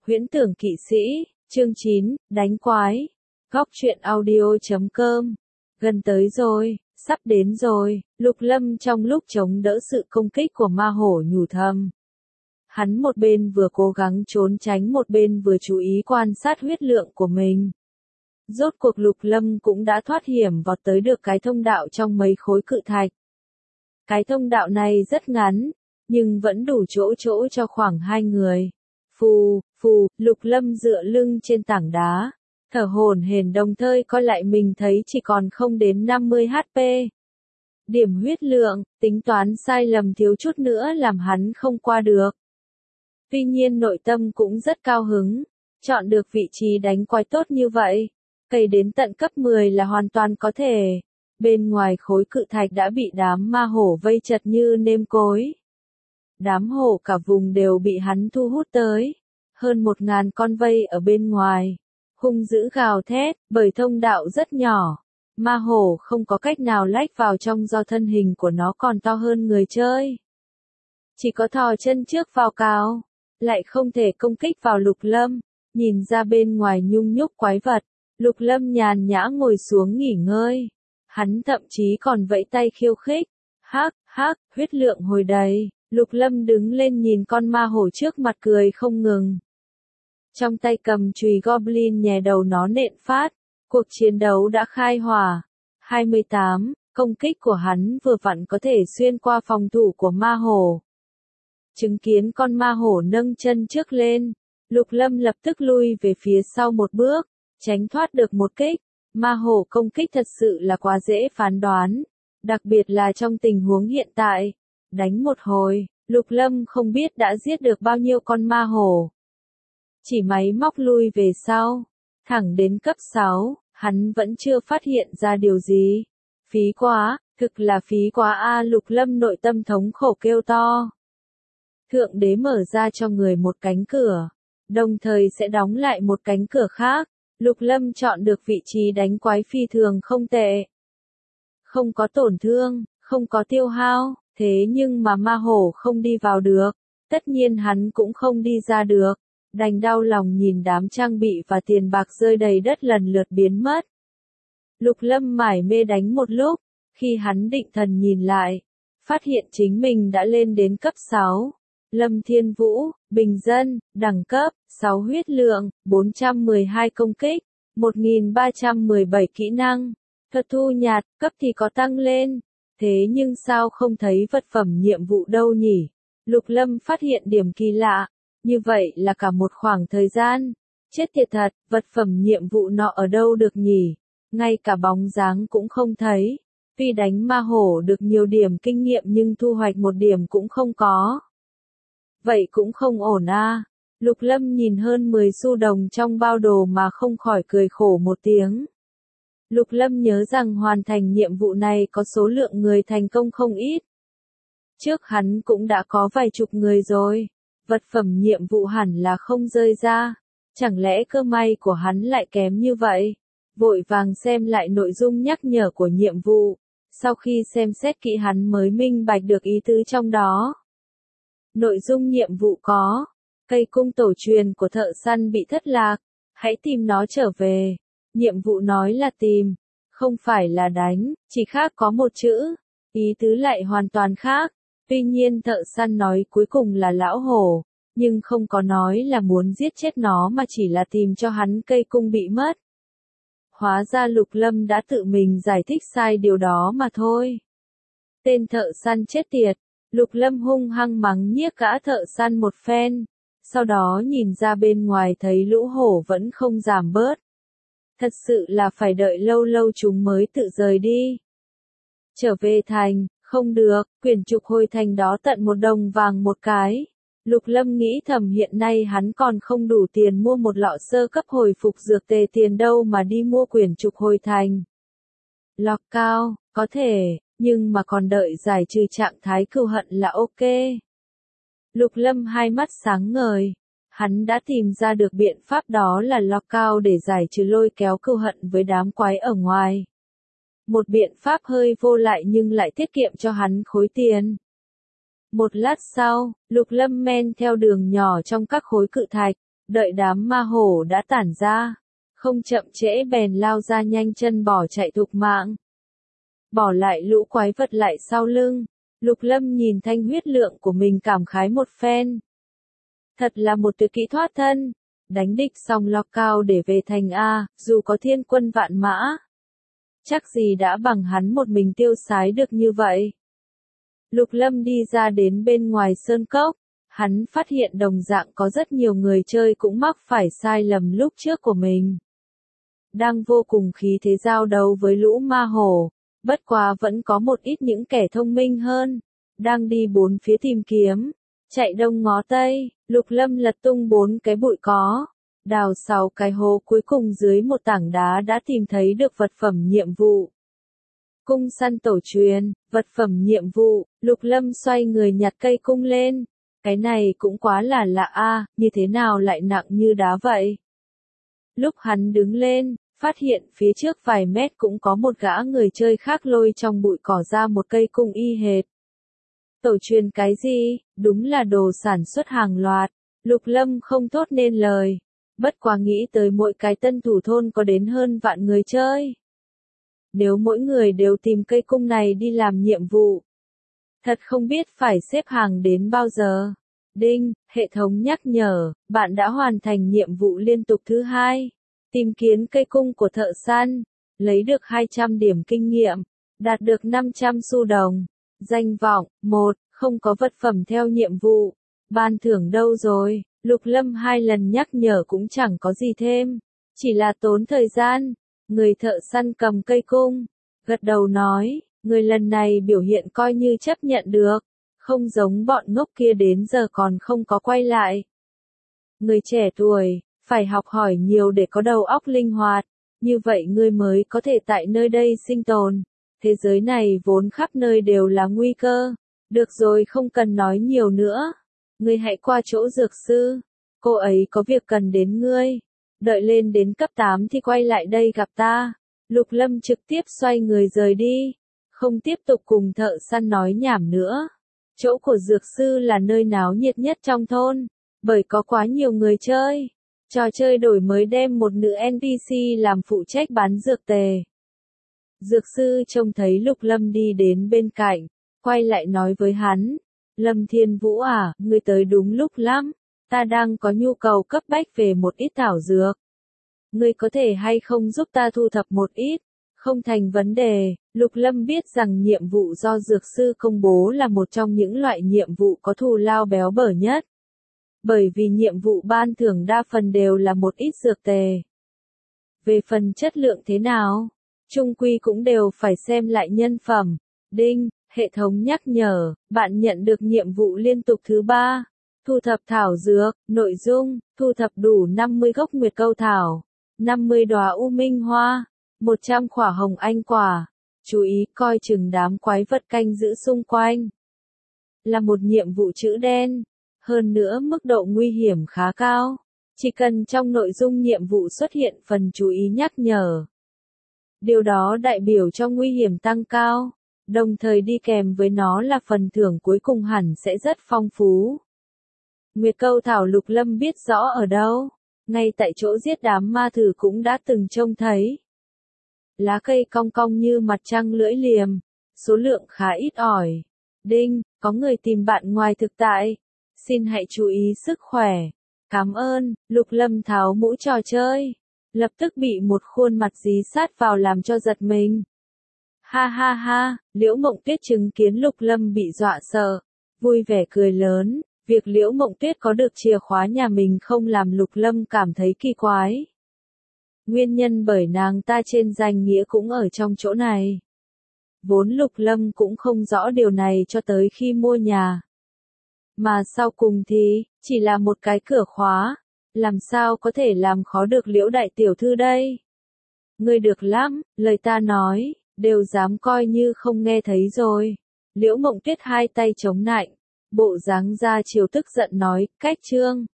Huyễn tưởng kỵ sĩ, chương 9, đánh quái. Góc truyện audio.com. Gần tới rồi, sắp đến rồi, Lục Lâm trong lúc chống đỡ sự công kích của ma hổ nhủ thầm. Hắn một bên vừa cố gắng trốn tránh một bên vừa chú ý quan sát huyết lượng của mình. Rốt cuộc Lục Lâm cũng đã thoát hiểm vọt tới được cái thông đạo trong mấy khối cự thạch. Cái thông đạo này rất ngắn, nhưng vẫn đủ chỗ cho khoảng 2 người. Phù, Lục Lâm dựa lưng trên tảng đá, thở hổn hển đồng thời coi lại mình thấy chỉ còn không đến 50 HP. Điểm huyết lượng, tính toán sai lầm thiếu chút nữa làm hắn không qua được. Tuy nhiên nội tâm cũng rất cao hứng, chọn được vị trí đánh quái tốt như vậy, cày đến tận cấp 10 là hoàn toàn có thể. Bên ngoài khối cự thạch đã bị đám ma hổ vây chật như nêm cối. Đám hổ cả vùng đều bị hắn thu hút tới. Hơn 1000 con vây ở bên ngoài. Hung dữ gào thét, bởi thông đạo rất nhỏ. Ma hổ không có cách nào lách vào trong do thân hình của nó còn to hơn người chơi. Chỉ có thò chân trước vào cào, lại không thể công kích vào Lục Lâm. Nhìn ra bên ngoài nhung nhúc quái vật, Lục Lâm nhàn nhã ngồi xuống nghỉ ngơi. Hắn thậm chí còn vẫy tay khiêu khích. Hắc, huyết lượng hồi đầy. Lục Lâm đứng lên nhìn con ma hổ trước mặt cười không ngừng. Trong tay cầm chùy goblin nhè đầu nó nện phát. Cuộc chiến đấu đã khai hỏa. 28, công kích của hắn vừa vặn có thể xuyên qua phòng thủ của ma hổ. Chứng kiến con ma hổ nâng chân trước lên, Lục Lâm lập tức lui về phía sau một bước, tránh thoát được một kích. Ma hổ công kích thật sự là quá dễ phán đoán, đặc biệt là trong tình huống hiện tại. Đánh một hồi, Lục Lâm không biết đã giết được bao nhiêu con ma hổ. Chỉ máy móc lui về sau, thẳng đến cấp 6, hắn vẫn chưa phát hiện ra điều gì. Phí quá, thực là phí quá a. Lục Lâm nội tâm thống khổ kêu to. Thượng đế mở ra cho người một cánh cửa, đồng thời sẽ đóng lại một cánh cửa khác. Lục Lâm chọn được vị trí đánh quái phi thường không tệ. Không có tổn thương, không có tiêu hao, thế nhưng mà ma hổ không đi vào được. Tất nhiên hắn cũng không đi ra được. Đành đau lòng nhìn đám trang bị và tiền bạc rơi đầy đất lần lượt biến mất. Lục Lâm mải mê đánh một lúc, khi hắn định thần nhìn lại, phát hiện chính mình đã lên đến cấp 6. Lâm Thiên Vũ, bình dân, đẳng cấp, 6 huyết lượng, 412 công kích, 1317 kỹ năng. Thuật thu nhạt, cấp thì có tăng lên. Thế nhưng sao không thấy vật phẩm nhiệm vụ đâu nhỉ? Lục Lâm phát hiện điểm kỳ lạ. Như vậy là cả một khoảng thời gian. Chết tiệt thật, vật phẩm nhiệm vụ nọ ở đâu được nhỉ? Ngay cả bóng dáng cũng không thấy. Tuy đánh ma hổ được nhiều điểm kinh nghiệm nhưng thu hoạch một điểm cũng không có. Vậy cũng không ổn a. Lục Lâm nhìn hơn 10 xu đồng trong bao đồ mà không khỏi cười khổ một tiếng. Lục Lâm nhớ rằng hoàn thành nhiệm vụ này có số lượng người thành công không ít. Trước hắn cũng đã có vài chục người rồi. Vật phẩm nhiệm vụ hẳn là không rơi ra. Chẳng lẽ cơ may của hắn lại kém như vậy? Vội vàng xem lại nội dung nhắc nhở của nhiệm vụ. Sau khi xem xét kỹ hắn mới minh bạch được ý tứ trong đó. Nội dung nhiệm vụ có: cây cung tổ truyền của thợ săn bị thất lạc. Hãy tìm nó trở về. Nhiệm vụ nói là tìm, không phải là đánh, chỉ khác có một chữ. Ý tứ lại hoàn toàn khác. Tuy nhiên thợ săn nói cuối cùng là lão hổ, nhưng không có nói là muốn giết chết nó mà chỉ là tìm cho hắn cây cung bị mất. Hóa ra Lục Lâm đã tự mình giải thích sai điều đó mà thôi. Tên thợ săn chết tiệt. Lục Lâm hung hăng mắng nhiếc gã thợ săn một phen. Sau đó nhìn ra bên ngoài thấy lũ hổ vẫn không giảm bớt. Thật sự là phải đợi lâu lâu chúng mới tự rời đi. Trở về thành, không được, quyển trục hồi thành đó tận 1 đồng vàng một cái. Lục Lâm nghĩ thầm hiện nay hắn còn không đủ tiền mua một lọ sơ cấp hồi phục dược tề tiền đâu mà đi mua quyển trục hồi thành. Lọc cao, có thể, nhưng mà còn đợi giải trừ trạng thái cừu hận là ok. Lục Lâm hai mắt sáng ngời. Hắn đã tìm ra được biện pháp đó là lọc cao để giải trừ lôi kéo cừu hận với đám quái ở ngoài. Một biện pháp hơi vô lại nhưng lại tiết kiệm cho hắn khối tiền. Một lát sau, Lục Lâm men theo đường nhỏ trong các khối cự thạch, đợi đám ma hổ đã tản ra, không chậm trễ bèn lao ra nhanh chân bỏ chạy thục mạng. Bỏ lại lũ quái vật lại sau lưng, Lục Lâm nhìn thanh huyết lượng của mình cảm khái một phen. Thật là một tuyệt kỹ thoát thân, đánh địch xong lọc cao để về thành A, dù có thiên quân vạn mã. Chắc gì đã bằng hắn một mình tiêu sái được như vậy. Lục Lâm đi ra đến bên ngoài sơn cốc, hắn phát hiện đồng dạng có rất nhiều người chơi cũng mắc phải sai lầm lúc trước của mình. Đang vô cùng khí thế giao đấu với lũ ma hổ, bất quá vẫn có một ít những kẻ thông minh hơn, đang đi bốn phía tìm kiếm, chạy đông ngó tây, Lục Lâm lật tung 4 cái bụi có, đào 6 cái hố cuối cùng dưới một tảng đá đã tìm thấy được vật phẩm nhiệm vụ. Cung săn tổ truyền, vật phẩm nhiệm vụ, Lục Lâm xoay người nhặt cây cung lên, cái này cũng quá là lạ a, như thế nào lại nặng như đá vậy? Lúc hắn đứng lên, phát hiện phía trước vài mét cũng có một gã người chơi khác lôi trong bụi cỏ ra một cây cung y hệt. Tổ truyền cái gì, đúng là đồ sản xuất hàng loạt, Lục Lâm không thốt nên lời, bất quá nghĩ tới mỗi cái tân thủ thôn có đến hơn vạn người chơi. Nếu mỗi người đều tìm cây cung này đi làm nhiệm vụ, thật không biết phải xếp hàng đến bao giờ. Đinh, hệ thống nhắc nhở, bạn đã hoàn thành nhiệm vụ liên tục thứ 2. Tìm kiếm cây cung của thợ săn, lấy được 200 điểm kinh nghiệm, đạt được 500 xu đồng. Danh vọng, 1, không có vật phẩm theo nhiệm vụ. Ban thưởng đâu rồi? Lục Lâm 2 lần nhắc nhở cũng chẳng có gì thêm, chỉ là tốn thời gian. Người thợ săn cầm cây cung, gật đầu nói, người lần này biểu hiện coi như chấp nhận được, không giống bọn ngốc kia đến giờ còn không có quay lại. Người trẻ tuổi, phải học hỏi nhiều để có đầu óc linh hoạt, như vậy ngươi mới có thể tại nơi đây sinh tồn. Thế giới này vốn khắp nơi đều là nguy cơ. Được rồi, không cần nói nhiều nữa. Ngươi hãy qua chỗ dược sư, cô ấy có việc cần đến ngươi. Đợi lên đến cấp 8 thì quay lại đây gặp ta. Lục Lâm trực tiếp xoay người rời đi, không tiếp tục cùng thợ săn nói nhảm nữa. Chỗ của dược sư là nơi náo nhiệt nhất trong thôn, bởi có quá nhiều người chơi. Trò chơi đổi mới đem một nữ NPC làm phụ trách bán dược tề. Dược sư trông thấy Lục Lâm đi đến bên cạnh, quay lại nói với hắn, Lâm Thiên Vũ à, ngươi tới đúng lúc lắm, ta đang có nhu cầu cấp bách về một ít thảo dược. Ngươi có thể hay không giúp ta thu thập một ít? Không thành vấn đề. Lục Lâm biết rằng nhiệm vụ do dược sư công bố là một trong những loại nhiệm vụ có thù lao béo bở nhất. Bởi vì nhiệm vụ ban thưởng đa phần đều là một ít dược tề. Về phần chất lượng thế nào, chung quy cũng đều phải xem lại nhân phẩm. Đinh, hệ thống nhắc nhở, bạn nhận được nhiệm vụ liên tục thứ 3. Thu thập thảo dược, nội dung, thu thập đủ 50 gốc nguyệt câu thảo, 50 đóa u minh hoa, 100 quả hồng anh quả. Chú ý coi chừng đám quái vật canh giữ xung quanh. Là một nhiệm vụ chữ đen, hơn nữa mức độ nguy hiểm khá cao. Chỉ cần trong nội dung nhiệm vụ xuất hiện phần chú ý nhắc nhở, điều đó đại biểu cho nguy hiểm tăng cao, đồng thời đi kèm với nó là phần thưởng cuối cùng hẳn sẽ rất phong phú. Nguyệt câu thảo Lục Lâm biết rõ ở đâu, ngay tại chỗ giết đám ma thử cũng đã từng trông thấy. Lá cây cong cong như mặt trăng lưỡi liềm, số lượng khá ít ỏi. Đinh, có người tìm bạn ngoài thực tại. Xin hãy chú ý sức khỏe. Cảm ơn. Lục Lâm tháo mũ trò chơi, lập tức bị một khuôn mặt dí sát vào làm cho giật mình. Ha ha ha, Liễu Mộng Tuyết chứng kiến Lục Lâm bị dọa sợ, vui vẻ cười lớn. Việc Liễu Mộng Tuyết có được chìa khóa nhà mình không làm Lục Lâm cảm thấy kỳ quái. Nguyên nhân bởi nàng ta trên danh nghĩa cũng ở trong chỗ này. Vốn Lục Lâm cũng không rõ điều này cho tới khi mua nhà. Mà sau cùng thì, chỉ là một cái cửa khóa, làm sao có thể làm khó được Liễu đại tiểu thư đây? Ngươi được lắm, lời ta nói, đều dám coi như không nghe thấy rồi. Liễu Mộng Tuyết hai tay chống nạnh, bộ dáng ra chiều tức giận nói, cách trương.